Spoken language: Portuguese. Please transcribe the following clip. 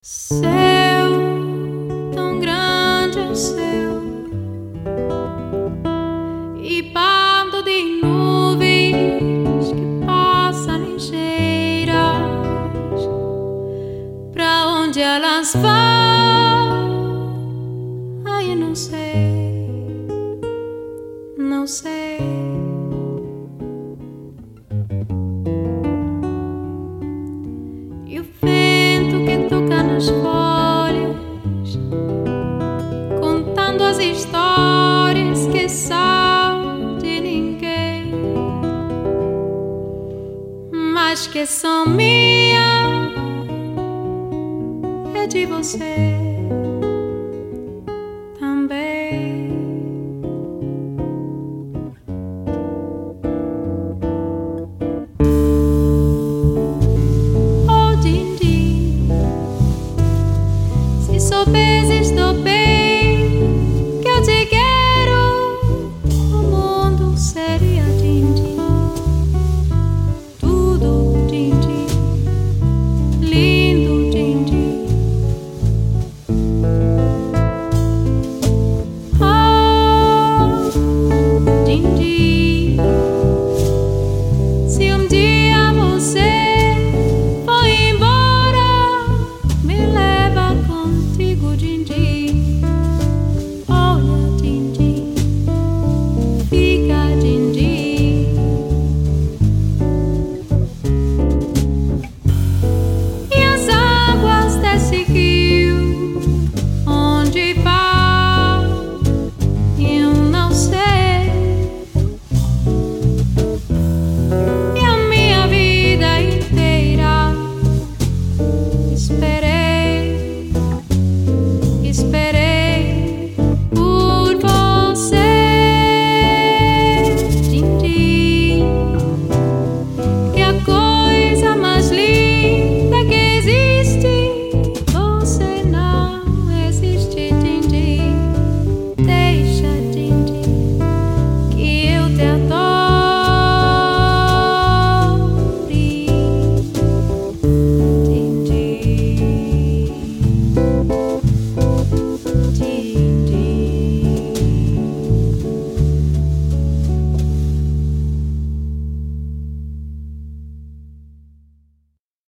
Céu tão grande é o céu e bando de nuvens que passam ligeiras. Pra onde elas vão? Ai, eu não sei, não sei. E o vento que toca nas folhas, contando as histórias que são de ninguém, mas que são minhas, é de você também. Se soubesses do bem